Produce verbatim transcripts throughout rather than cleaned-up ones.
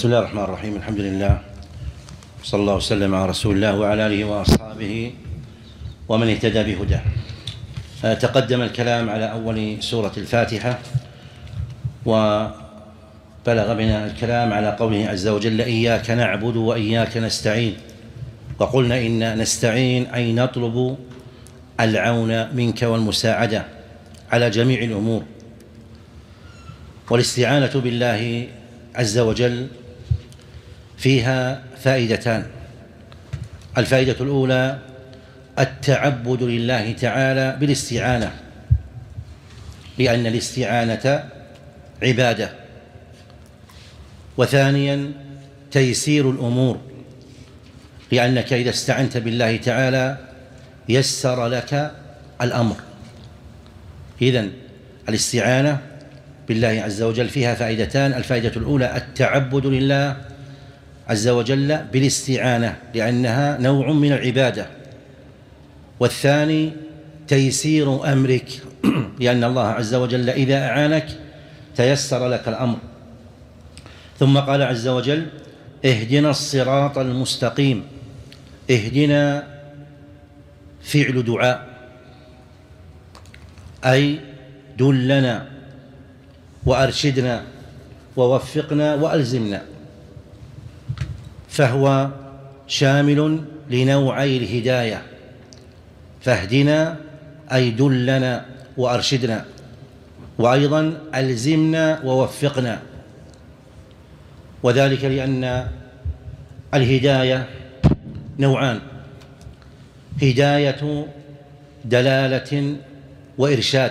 بسم الله الرحمن الرحيم. الحمد لله، صلى الله وسلم على رسول الله وعلى آله وأصحابه ومن اهتدى بهداه. تقدم الكلام على أول سورة الفاتحة، وبلغ بنا الكلام على قوله عز وجل: إياك نعبد وإياك نستعين. وقلنا إن نستعين أي نطلب العون منك والمساعدة على جميع الأمور. والاستعانة بالله عز وجل فيها فائدتان. الفائدة الأولى التعبد لله تعالى بالاستعانة، لأن الاستعانة عبادة. وثانيا تيسير الأمور، لأنك إذا استعنت بالله تعالى يسر لك الأمر. إذن الاستعانة بالله عز وجل فيها فائدتان. الفائدة الأولى التعبد لله عز وجل بالاستعانة، لأنها نوع من العبادة. والثاني تيسير أمرك، لأن الله عز وجل إذا أعانك تيسر لك الأمر. ثم قال عز وجل: اهدنا الصراط المستقيم. اهدنا فعل دعاء، أي دلنا وأرشدنا ووفقنا وألزمنا، فهو شامل لنوعي الهداية. فاهدنا أي دلنا وأرشدنا، وأيضا ألزمنا ووفقنا. وذلك لأن الهداية نوعان: هداية دلالة وإرشاد،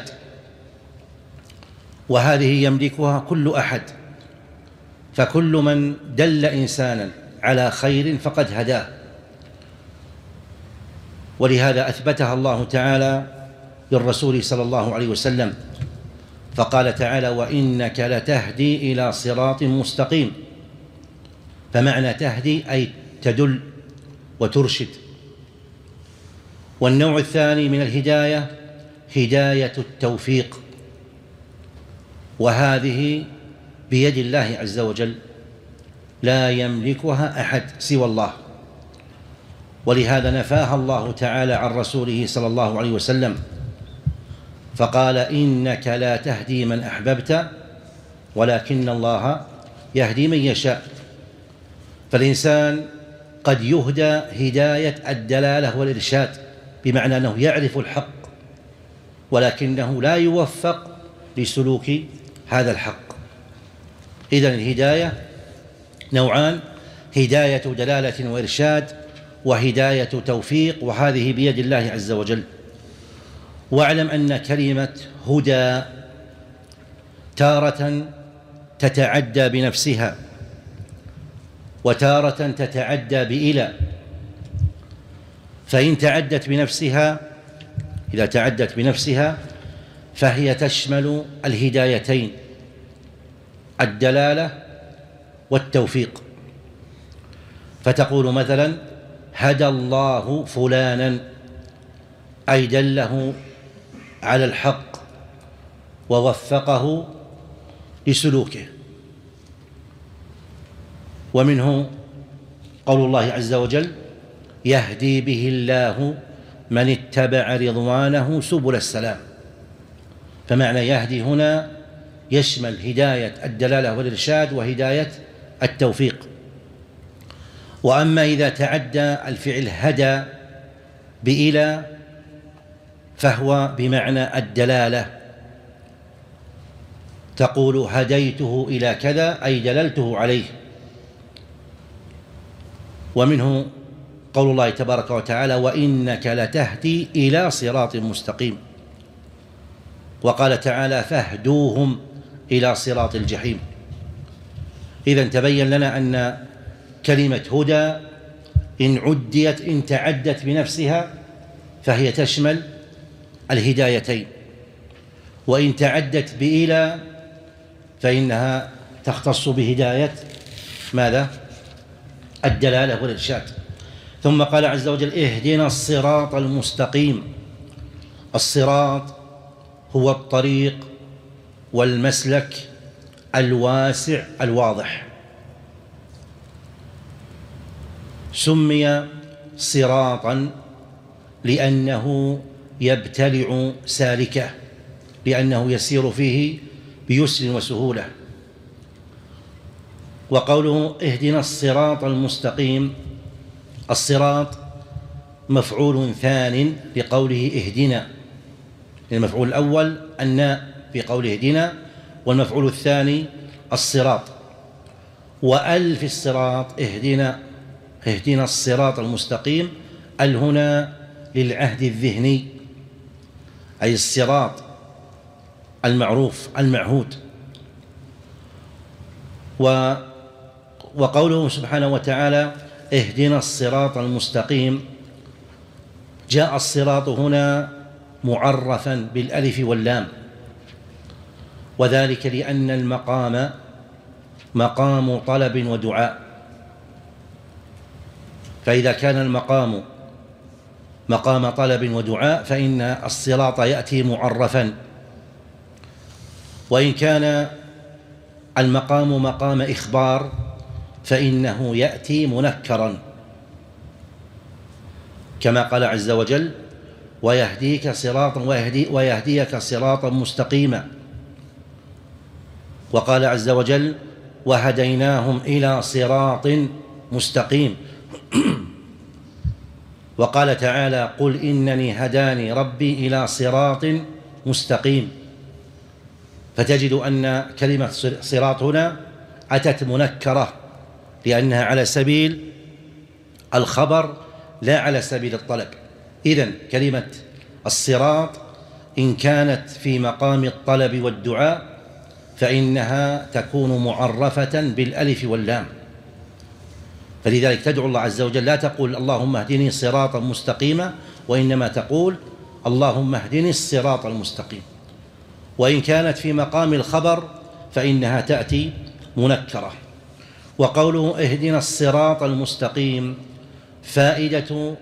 وهذه يملكها كل أحد، فكل من دل إنسانا على خير فقد هداه. ولهذا أثبتها الله تعالى للرسول صلى الله عليه وسلم، فقال تعالى: وإنك لتهدي إلى صراط مستقيم. فمعنى تهدي أي تدل وترشد. والنوع الثاني من الهداية هداية التوفيق، وهذه بيد الله عز وجل، لا يملكها أحد سوى الله. ولهذا نفاها الله تعالى عن رسوله صلى الله عليه وسلم، فقال: إنك لا تهدي من أحببت ولكن الله يهدي من يشاء. فالإنسان قد يهدى هداية الدلالة والإرشاد، بمعنى أنه يعرف الحق ولكنه لا يوفق لسلوك هذا الحق. إذن الهداية نوعان: هداية دلالة وإرشاد، وهداية توفيق، وهذه بيد الله عز وجل. واعلم أن كلمة هدى تارة تتعدى بنفسها، وتارة تتعدى بإلى. فإن تعدت بنفسها، إذا تعدت بنفسها فهي تشمل الهدايتين، الدلالة والتوفيق. فتقول مثلا: هدى الله فلانا، أي دله على الحق ووفقه لسلوكه. ومنه قول الله عز وجل: يهدي به الله من اتبع رضوانه سبل السلام. فمعنى يهدي هنا يشمل هداية الدلالة والإرشاد وهداية التوفيق. وأما إذا تعدى الفعل هدى بإلى فهو بمعنى الدلالة، تقول: هديته إلى كذا، أي دللته عليه. ومنه قول الله تبارك وتعالى: وإنك لتهدي إلى صراط مستقيم. وقال تعالى: فاهدوهم إلى صراط الجحيم. إذن تبين لنا أن كلمة هدى إن عديت، إن تعدت بنفسها فهي تشمل الهدايتين، وإن تعدت بإلى فإنها تختص بهداية ماذا؟ الدلالة والإرشاد. ثم قال عز وجل: اهدنا الصراط المستقيم. الصراط هو الطريق والمسلك الواسع الواضح. سمي صراطا لأنه يبتلع سالكه، لأنه يسير فيه بيسر وسهولة. وقوله اهدنا الصراط المستقيم، الصراط مفعول ثان لقوله اهدنا، المفعول الأول الناء في قوله اهدنا، والمفعول الثاني الصراط. وأل في الصراط اهدنا اهدنا الصراط المستقيم، ال هنا للعهد الذهني، أي الصراط المعروف المعهود. وقوله سبحانه وتعالى اهدنا الصراط المستقيم، جاء الصراط هنا معرفا بالألف واللام، وذلك لأن المقام مقام طلب ودعاء، فإذا كان المقام مقام طلب ودعاء فإن الصراط يأتي معرفا، وإن كان المقام مقام إخبار فإنه يأتي منكرا، كما قال عز وجل ويهديك صراطا ويهدي ويهديك صراطا مستقيما. وقال عز وجل وهديناهم إلى صراط مستقيم. وقال تعالى قل إنني هداني ربي إلى صراط مستقيم. فتجد أن كلمة صراط هنا أتت منكرة لأنها على سبيل الخبر لا على سبيل الطلب. إذن كلمة الصراط إن كانت في مقام الطلب والدعاء فإنها تكون معرفة بالألف واللام، فلذلك تدعو الله عز وجل، لا تقول اللهم اهدني صراطا مستقيما، وإنما تقول اللهم اهدني الصراط المستقيم. وإن كانت في مقام الخبر فإنها تأتي منكرة. وقوله اهدنا الصراط المستقيم، فائدة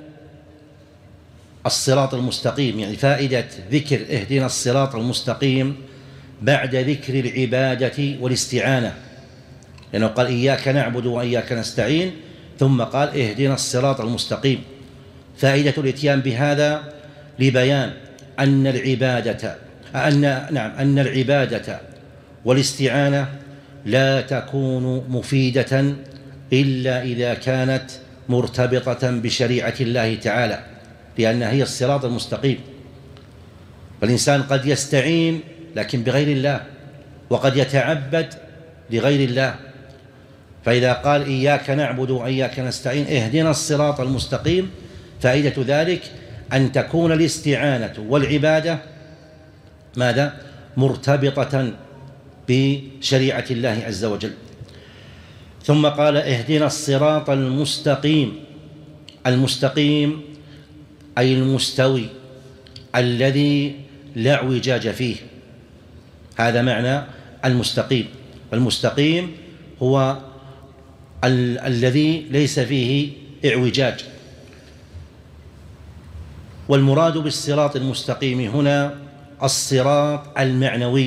الصراط المستقيم يعني فائدة ذكر اهدنا الصراط المستقيم بعد ذكر العبادة والاستعانة، لأنه قال إياك نعبد وإياك نستعين، ثم قال اهدنا الصراط المستقيم. فائدة الإتيان بهذا لبيان أن العبادة أن نعم أن العبادة والاستعانة لا تكون مفيدة إلا إذا كانت مرتبطة بشريعة الله تعالى، لأنها هي الصراط المستقيم. فالإنسان قد يستعين لكن بغير الله، وقد يتعبد لغير الله. فإذا قال إياك نعبد وإياك نستعين اهدنا الصراط المستقيم، فائدة ذلك أن تكون الاستعانة والعبادة ماذا؟ مرتبطة بشريعة الله عز وجل. ثم قال اهدنا الصراط المستقيم. المستقيم أي المستوي الذي لا اعوجاج فيه، هذا معنى المستقيم. المستقيم هو ال الذي ليس فيه اعوجاج. والمراد بالصراط المستقيم هنا الصراط المعنوي،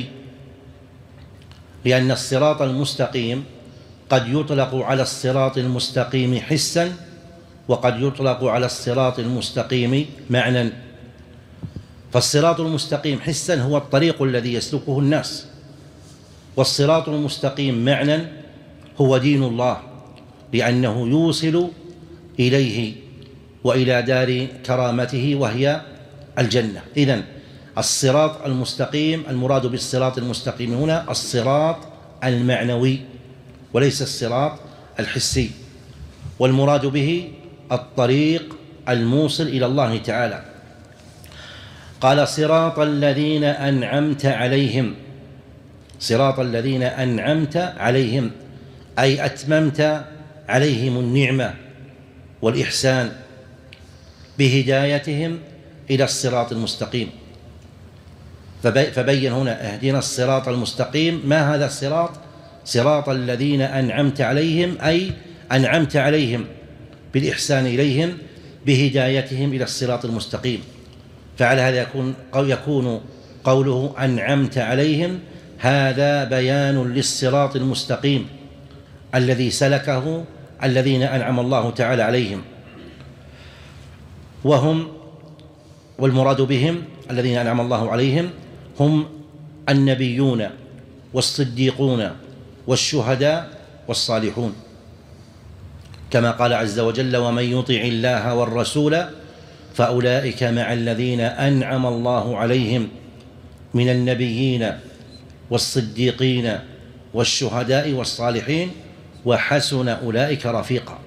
لأن الصراط المستقيم قد يطلق على الصراط المستقيم حسا، وقد يطلق على الصراط المستقيم معنى. فالصراط المستقيم حسا هو الطريق الذي يسلكه الناس، والصراط المستقيم معنى هو دين الله، لأنه يوصل إليه وإلى دار كرامته وهي الجنة. إذن الصراط المستقيم، المراد بالصراط المستقيم هنا الصراط المعنوي وليس الصراط الحسي، والمراد به الطريق الموصل إلى الله تعالى. قال صراط الذين أنعمت عليهم، صراط الذين أنعمت عليهم أي أتممت عليهم النعمة والإحسان بهدايتهم إلى الصراط المستقيم. فبين هنا اهدنا الصراط المستقيم. ما هذا الصراط؟ صراط الذين أنعمت عليهم أي أنعمت عليهم بالإحسان إليهم بهدايتهم إلى الصراط المستقيم. فعلى هذا يكون يكون قوله أنعمت عليهم هذا بيان للصراط المستقيم الذي سلكه الذين أنعم الله تعالى عليهم، وهم والمراد بهم الذين أنعم الله عليهم هم النبيون والصديقون والشهداء والصالحون، كما قال عز وجل: ومن يطع الله والرسول فأولئك مع الذين أنعم الله عليهم من النبيين والصديقين والشهداء والصالحين وحسن أولئك رفيقا.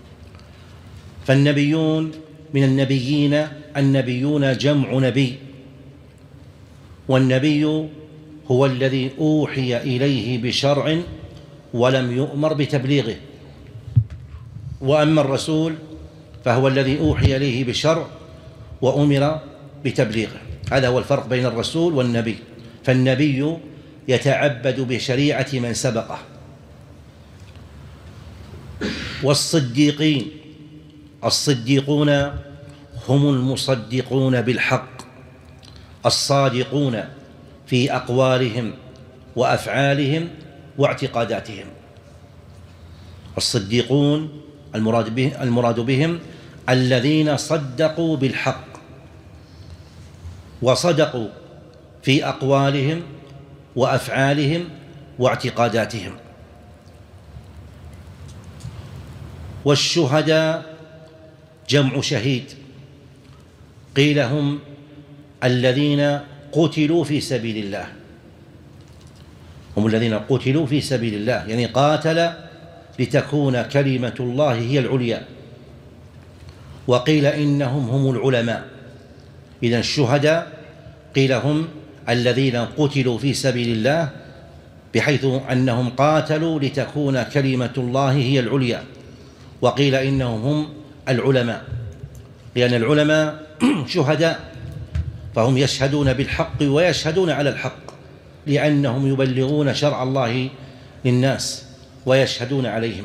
فالنبيون من النبيين، النبيون جمع نبي، والنبي هو الذي أوحي إليه بشرع ولم يؤمر بتبليغه، وأما الرسول فهو الذي أوحي إليه بشرع وأمر بتبليغه. هذا هو الفرق بين الرسول والنبي. فالنبي يتعبد بشريعة من سبقه. والصديقين، الصديقون هم المصدقون بالحق، الصادقون في أقوالهم وأفعالهم واعتقاداتهم. الصديقون المراد به المراد بهم الذين صدقوا بالحق، وصدقوا في أقوالهم وأفعالهم واعتقاداتهم. والشهداء جمع شهيد، قيل هم الذين قتلوا في سبيل الله، هم الذين قتلوا في سبيل الله، يعني قاتل لتكون كلمة الله هي العليا. وقيل إنهم هم العلماء. إذن الشهداء قيل هم الذين قتلوا في سبيل الله بحيث أنهم قاتلوا لتكون كلمة الله هي العليا، وقيل إنهم هم العلماء، لأن العلماء شهداء، فهم يشهدون بالحق ويشهدون على الحق، لأنهم يبلغون شرع الله للناس ويشهدون عليهم.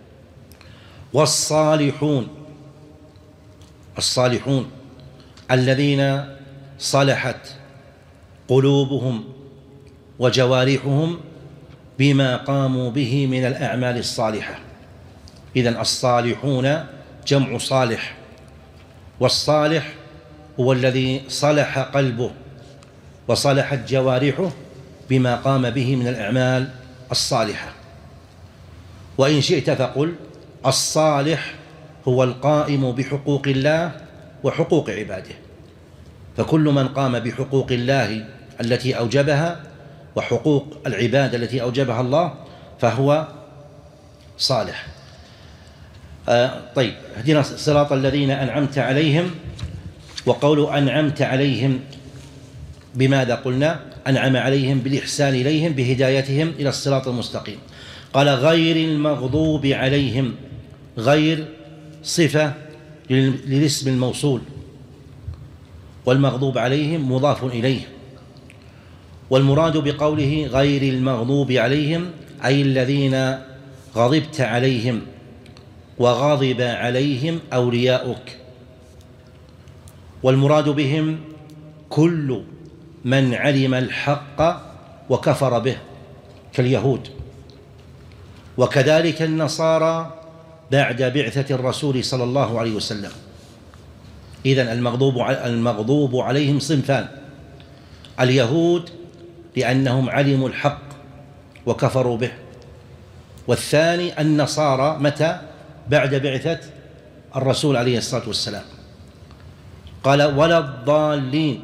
والصالحون، الصالحون الذين صلحت قلوبهم وجوارحهم بما قاموا به من الأعمال الصالحة. إذن الصالحون جمع صالح، والصالح هو الذي صلح قلبه وصلحت جوارحه بما قام به من الأعمال الصالحة. وإن شئت فقل الصالح هو القائم بحقوق الله وحقوق عباده، فكل من قام بحقوق الله التي أوجبها وحقوق العباد التي أوجبها الله فهو صالح. آه طيب، اهدنا الصراط الذين أنعمت عليهم. وقول أنعمت عليهم بماذا قلنا؟ أنعم عليهم بالإحسان إليهم بهدايتهم إلى الصراط المستقيم. قال غير المغضوب عليهم، غير صفة للاسم الموصول، والمغضوب عليهم مضاف إليه. والمراد بقوله غير المغضوب عليهم أي الذين غضبت عليهم وغضب عليهم أولياؤك. والمراد بهم كل من علم الحق وكفر به كاليهود، وكذلك النصارى بعد بعثة الرسول صلى الله عليه وسلم. إذن المغضوب المغضوب عليهم صنفان: اليهود لأنهم علموا الحق وكفروا به، والثاني النصارى متى؟ بعد بعثة الرسول عليه الصلاة والسلام. قال ولا الضالين،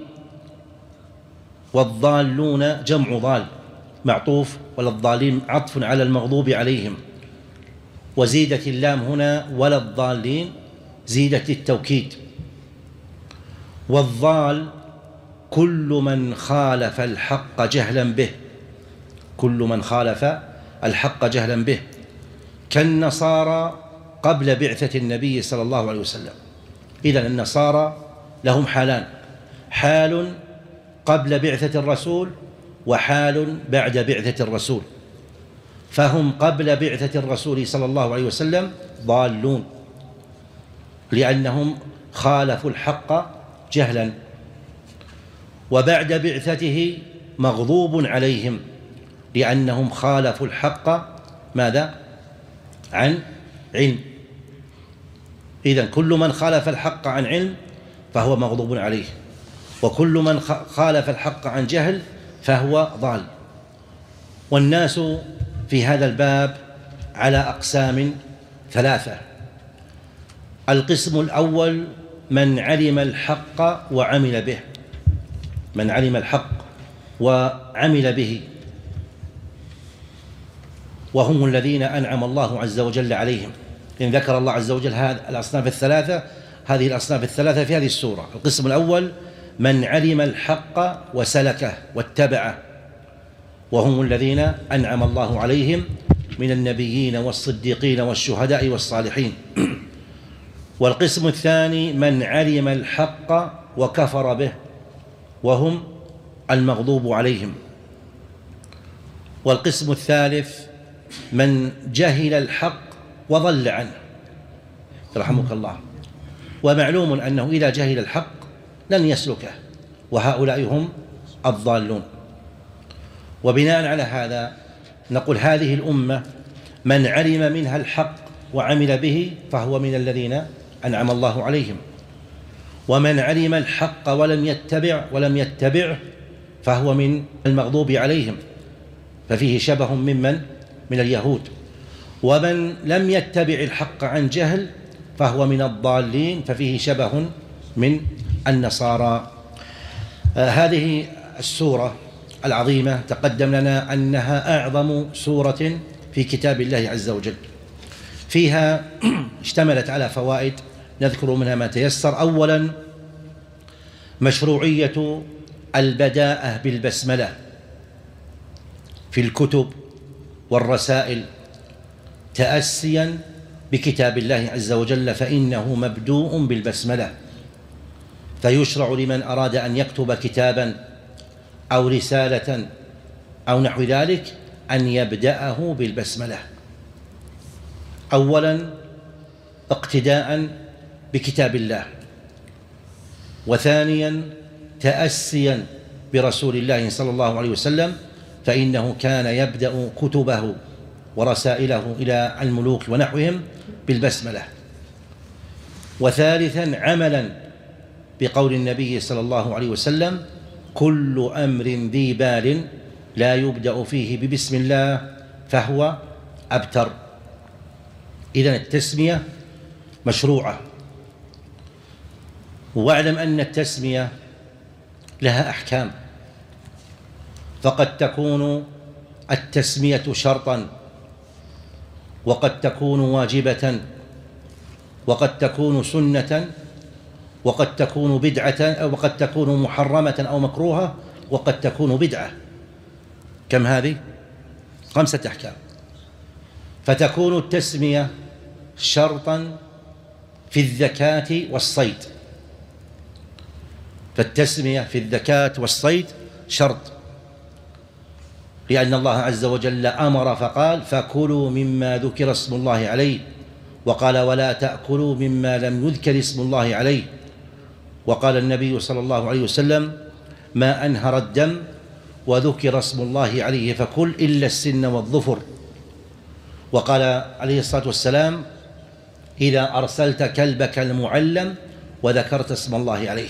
والضالون جمع ضال معطوف، ولا الضالين عطف على المغضوب عليهم، وزيدت اللام هنا ولا الضالين زيدت التوكيد. والضال كل من خالف الحق جهلا به، كل من خالف الحق جهلا به، كالنصارى قبل بعثة النبي صلى الله عليه وسلم. إذن النصارى لهم حالان: حال قبل بعثة الرسول وحال بعد بعثة الرسول. فهم قبل بعثة الرسول صلى الله عليه وسلم ضالون لأنهم خالفوا الحق جهلا، وبعد بعثته مغضوب عليهم لأنهم خالفوا الحق ماذا؟ عن علم. إذن كل من خالف الحق عن علم فهو مغضوب عليه، وكل من خالف الحق عن جهل فهو ضال. والناس في هذا الباب على أقسام ثلاثة. القسم الأول من علم الحق وعمل به، من علم الحق وعمل به، وهم الذين أنعم الله عز وجل عليهم. إن ذكر الله عز وجل هذه الأصناف الثلاثة، هذه الأصناف الثلاثة في هذه السورة. القسم الأول من علم الحق وسلكه واتبعه، وهم الذين أنعم الله عليهم من النبيين والصديقين والشهداء والصالحين. والقسم الثاني من علم الحق وكفر به، وهم المغضوب عليهم. والقسم الثالث من جهل الحق وضل عنه، رحمك الله. ومعلوم أنه إذا جهل الحق لن يسلكه، وهؤلاء هم الضالون. وبناء على هذا نقول هذه الأمة من علم منها الحق وعمل به فهو من الذين أنعم الله عليهم، ومن علم الحق ولم يتبع ولم يتبعه فهو من المغضوب عليهم، ففيه شبه ممن من اليهود. ومن لم يتبع الحق عن جهل فهو من الضالين، ففيه شبه من النصارى. آه هذه السورة العظيمة تقدم لنا أنها أعظم سورة في كتاب الله عز وجل. فيها اشتملت على فوائد نذكر منها ما تيسر. أولا مشروعية البداءة بالبسملة في الكتب والرسائل تأسيا بكتاب الله عز وجل، فإنه مبدوء بالبسملة، فيشرع لمن أراد أن يكتب كتابا أو رسالة أو نحو ذلك أن يبدأه بالبسملة، أولا اقتداء بكتاب الله، وثانيا تأسيا برسول الله صلى الله عليه وسلم، فإنه كان يبدأ كتبه ورسائله إلى الملوك ونحوهم بالبسملة، وثالثا عملا بقول النبي صلى الله عليه وسلم كل أمر ذي بال لا يبدأ فيه ببسم الله فهو أبتر. إذن التسمية مشروعة. واعلم أن التسمية لها أحكام، فقد تكون التسمية شرطا، وقد تكون واجبة، وقد تكون سنة، وقد تكون بدعة، أو وقد تكون محرمة أو مكروهة، وقد تكون بدعة. كم هذه؟ خمسة أحكام. فتكون التسمية شرطا في الذكاة والصيد، فالتسمية في الذكاة والصيد شرط، لأن الله عز وجل أمر فقال فكلوا مما ذكر اسم الله عليه، وقال ولا تأكلوا مما لم يذكر اسم الله عليه، وقال النبي صلى الله عليه وسلم ما أنهر الدم وذكر اسم الله عليه فكل إلا السن والظفر، وقال عليه الصلاة والسلام إذا أرسلت كلبك المعلم وذكرت اسم الله عليه.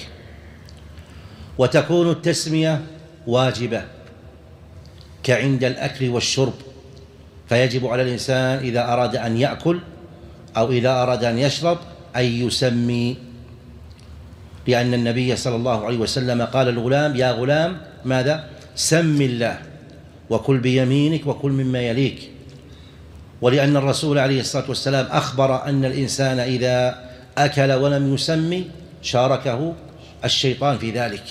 وتكون التسمية واجبة كعند الأكل والشرب، فيجب على الإنسان إذا أراد أن يأكل أو إذا أراد أن يشرب أن يسمي، لأن النبي صلى الله عليه وسلم قال الغلام يا غلام ماذا؟ سم الله وكل بيمينك وكل مما يليك. ولأن الرسول عليه الصلاة والسلام أخبر أن الإنسان إذا أكل ولم يسمي شاركه الشيطان في ذلك.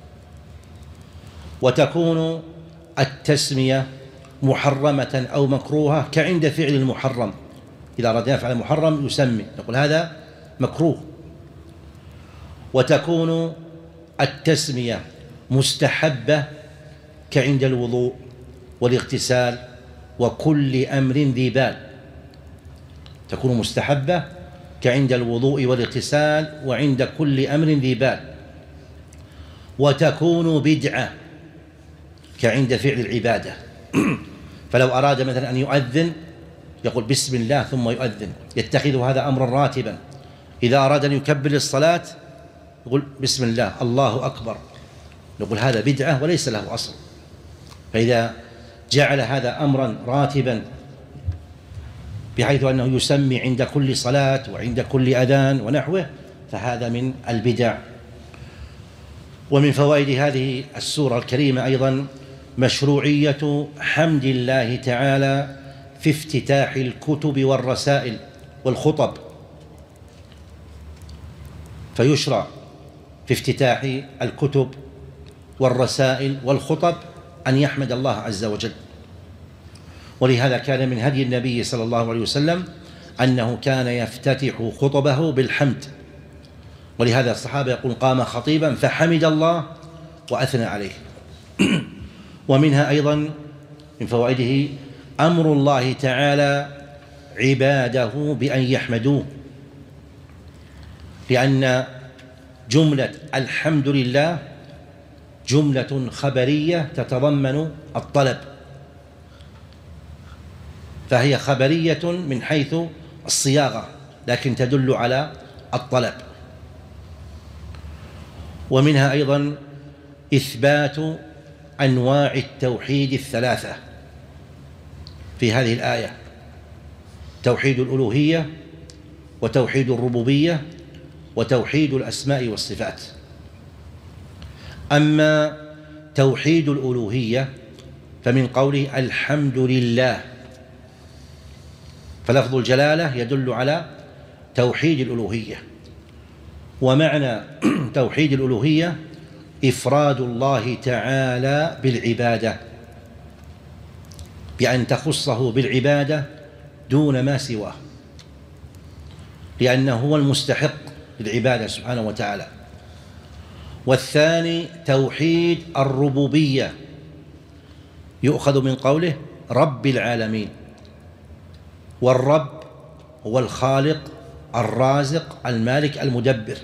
وتكون التسمية محرمة أو مكروهة كعند فعل المحرم، إذا أراد يفعل المحرم يسمي، نقول هذا مكروه. وتكون التسمية مستحبة كعند الوضوء والاغتسال وكل أمر ذي بال، تكون مستحبة كعند الوضوء والاغتسال وعند كل أمر ذي بال. وتكون بدعة كعند فعل العبادة، فلو أراد مثلا أن يؤذن يقول بسم الله ثم يؤذن، يتخذ هذا أمرا راتبا. إذا أراد أن يكبر للصلاة يقول بسم الله الله أكبر، نقول هذا بدعة وليس له أصل. فإذا جعل هذا أمرا راتبا بحيث أنه يسمي عند كل صلاة وعند كل أذان ونحوه، فهذا من البدع. ومن فوائد هذه السورة الكريمة أيضا مشروعية حمد الله تعالى في افتتاح الكتب والرسائل والخطب، فيشرع في افتتاح الكتب والرسائل والخطب أن يحمد الله عز وجل. ولهذا كان من هدي النبي صلى الله عليه وسلم أنه كان يفتتح خطبه بالحمد، ولهذا الصحابة يقول قام خطيبا فحمد الله وأثنى عليه. ومنها أيضا من فوائده أمر الله تعالى عباده بأن يحمدوه، لأن جملة الحمد لله جملة خبرية تتضمن الطلب، فهي خبرية من حيث الصياغة لكن تدل على الطلب. ومنها أيضا إثبات أنواع التوحيد الثلاثة في هذه الآية: توحيد الألوهية وتوحيد الربوبية وتوحيد الأسماء والصفات. أما توحيد الألوهية فمن قوله الحمد لله، فلفظ الجلالة يدل على توحيد الألوهية. ومعنى توحيد الألوهية إفراد الله تعالى بالعبادة، بأن تخصه بالعبادة دون ما سواه، لأنه هو المستحق للعبادة سبحانه وتعالى. والثاني توحيد الربوبية، يؤخذ من قوله رب العالمين، والرب هو الخالق الرازق المالك المدبر.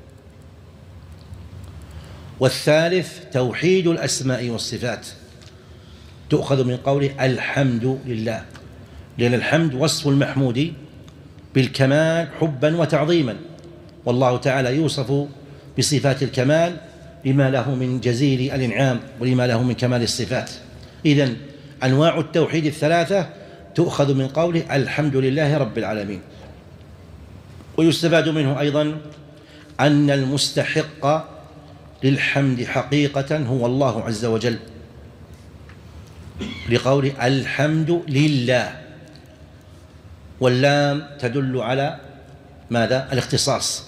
والثالث توحيد الأسماء والصفات، تؤخذ من قوله الحمد لله، لأن الحمد وصف المحمود بالكمال حبا وتعظيما، والله تعالى يوصف بصفات الكمال لما له من جزيل الإنعام ولما له من كمال الصفات. إذن أنواع التوحيد الثلاثة تؤخذ من قوله الحمد لله رب العالمين. ويستفاد منه أيضا أن المستحق للحمد حقيقة هو الله عز وجل، لقوله الحمد لله، واللام تدل على ماذا؟ الاختصاص.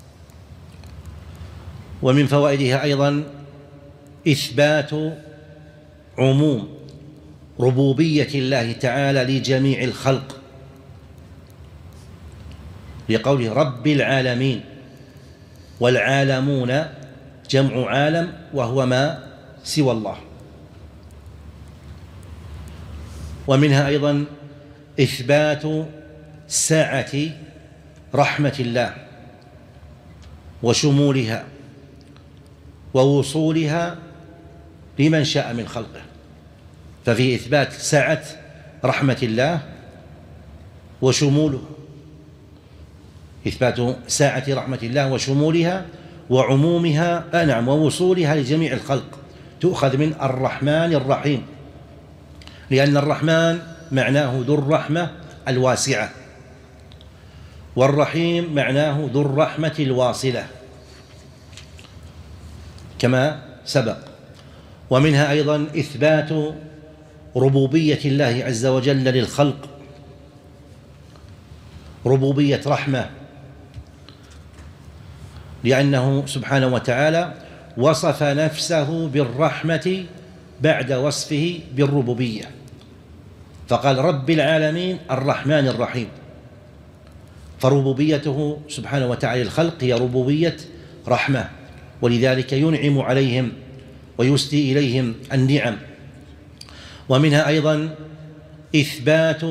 ومن فوائدها أيضا إثبات عموم ربوبية الله تعالى لجميع الخلق، لقوله رب العالمين، والعالمون جمع عالم وهو ما سوى الله. ومنها أيضا إثبات سعة رحمة الله وشمولها ووصولها لمن شاء من خلقه، ففي إثبات سعة رحمة الله وشموله، إثبات سعة رحمة الله وشمولها وعمومها آه نعم ووصولها لجميع الخلق، تؤخذ من الرحمن الرحيم، لأن الرحمن معناه ذو الرحمة الواسعة، والرحيم معناه ذو الرحمة الواصلة كما سبق. ومنها أيضا إثبات ربوبية الله عز وجل للخلق، ربوبية رحمة، لأنه سبحانه وتعالى وصف نفسه بالرحمة بعد وصفه بالربوبية، فقال رب العالمين الرحمن الرحيم، فربوبيته سبحانه وتعالى للخلق هي ربوبية رحمة، ولذلك ينعم عليهم ويسدي إليهم النعم. ومنها أيضا إثبات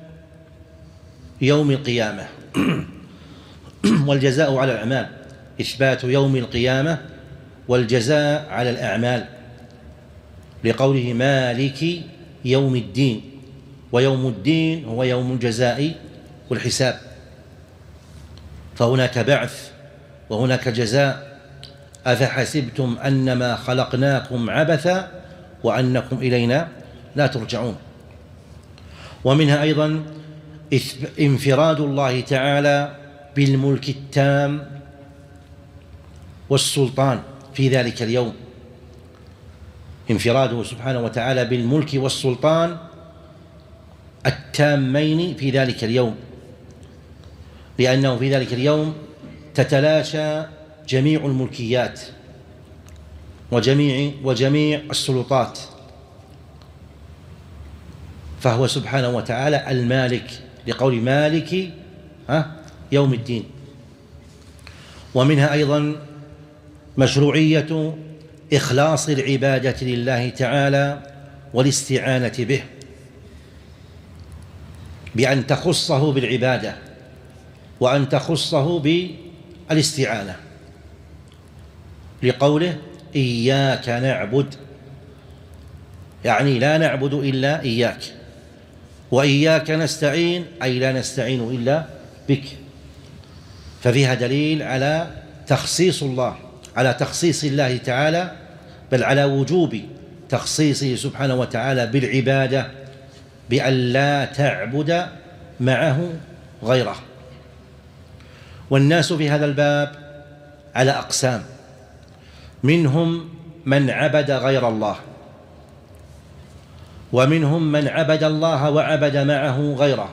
يوم القيامة والجزاء على الأعمال، إثبات يوم القيامة والجزاء على الأعمال، لقوله مالك يوم الدين، ويوم الدين هو يوم الجزاء والحساب، فهناك بعث وهناك جزاء. أفحسبتم أنما خلقناكم عبثا وأنكم إلينا لا ترجعون. ومنها أيضا انفراد الله تعالى بالملك التام والسلطان في ذلك اليوم، انفراده سبحانه وتعالى بالملك والسلطان التامين في ذلك اليوم، لأنه في ذلك اليوم تتلاشى جميع الملكيات وجميع وجميع السلطات، فهو سبحانه وتعالى المالك، لقول مالك يوم الدين. ومنها أيضا مشروعية إخلاص العبادة لله تعالى والاستعانة به، بأن تخصه بالعبادة وأن تخصه بالاستعانة، لقوله إياك نعبد، يعني لا نعبد إلا إياك، وإياك نستعين أي لا نستعين إلا بك. ففيها دليل على تخصيص الله، على تخصيص الله تعالى، بل على وجوب تخصيصه سبحانه وتعالى بالعبادة، بأن لا تعبد معه غيره. والناس في هذا الباب على أقسام، منهم من عبد غير الله، ومنهم من عبد الله وعبد معه غيره،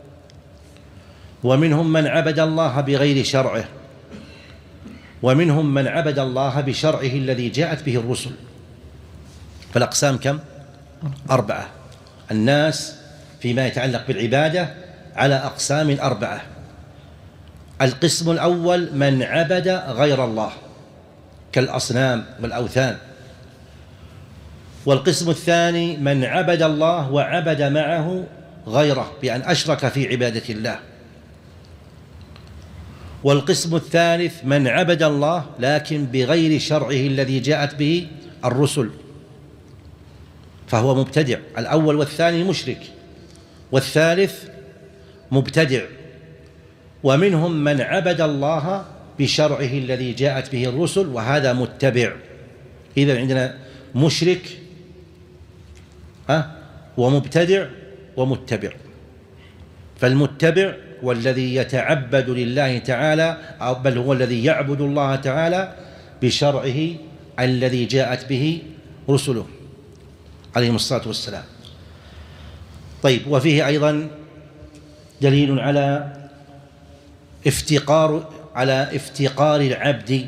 ومنهم من عبد الله بغير شرعه، ومنهم من عبد الله بشرعه الذي جاءت به الرسل. فالأقسام كم؟ أربعة. الناس فيما يتعلق بالعبادة على أقسام أربعة. القسم الأول من عبد غير الله كالأصنام والأوثان. والقسم الثاني من عبد الله وعبد معه غيره بأن أشرك في عبادة الله. والقسم الثالث من عبد الله لكن بغير شرعه الذي جاءت به الرسل، فهو مبتدع. الأول والثاني مشرك، والثالث مبتدع. ومنهم من عبد الله بشرعه الذي جاءت به الرسل، وهذا متبع. إذا عندنا مشرك ها ومبتدع ومتبع. فالمتبع والذي يتعبد لله تعالى، أو بل هو الذي يعبد الله تعالى بشرعه الذي جاءت به رسله عليهم الصلاة والسلام. طيب، وفيه أيضا دليل على افتقار على افتقار العبد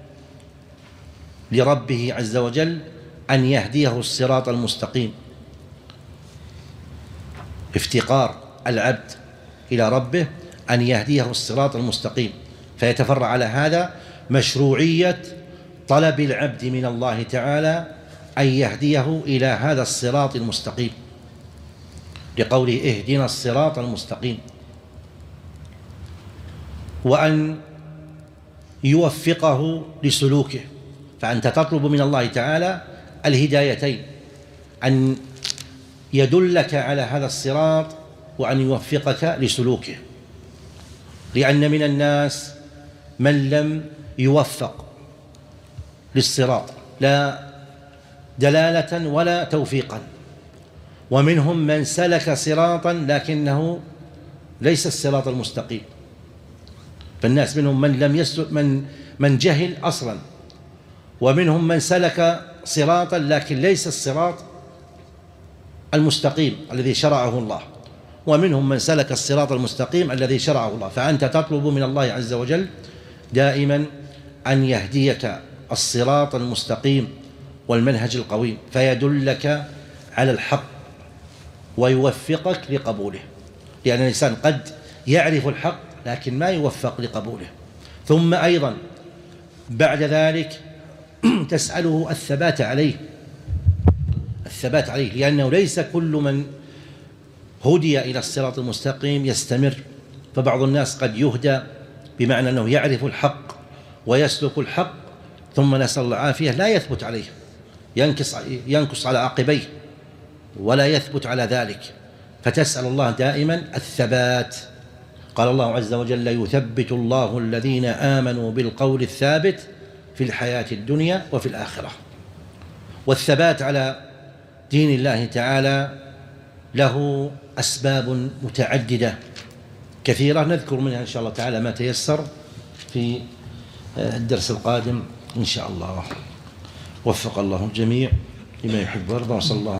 لربه عز وجل أن يهديه الصراط المستقيم. افتقار العبد إلى ربه أن يهديه الصراط المستقيم، فيتفرع على هذا مشروعية طلب العبد من الله تعالى أن يهديه إلى هذا الصراط المستقيم، لقوله اهدنا الصراط المستقيم، وأن يوفقه لسلوكه. فأنت تطلب من الله تعالى الهدايتين، أن يدلك على هذا الصراط وأن يوفقك لسلوكه، لأن من الناس من لم يوفق للصراط لا دلالة ولا توفيقا، ومنهم من سلك صراطا لكنه ليس الصراط المستقيم. فالناس منهم من لم يسلك من من جهل أصلا، ومنهم من سلك صراطا لكن ليس الصراط المستقيم الذي شرعه الله، ومنهم من سلك الصراط المستقيم الذي شرعه الله. فأنت تطلب من الله عز وجل دائما أن يهديك الصراط المستقيم والمنهج القويم، فيدلك على الحق ويوفقك لقبوله، لأن الإنسان قد يعرف الحق لكن ما يوفق لقبوله. ثم أيضا بعد ذلك تسأله الثبات عليه، الثبات عليه، لأنه ليس كل من هدي إلى الصراط المستقيم يستمر. فبعض الناس قد يهدى بمعنى أنه يعرف الحق ويسلك الحق، ثم نسأل الله العافية لا يثبت عليه، ينكص ينكص على عقبيه ولا يثبت على ذلك، فتسأل الله دائما الثبات. قال الله عز وجل: يثبت الله الذين آمنوا بالقول الثابت في الحياة الدنيا وفي الآخرة. والثبات على دين الله تعالى له أسباب متعددة كثيرة، نذكر منها إن شاء الله تعالى ما تيسر في الدرس القادم إن شاء الله. وفق الله الجميع لما يحب ويرضى، وصلى الله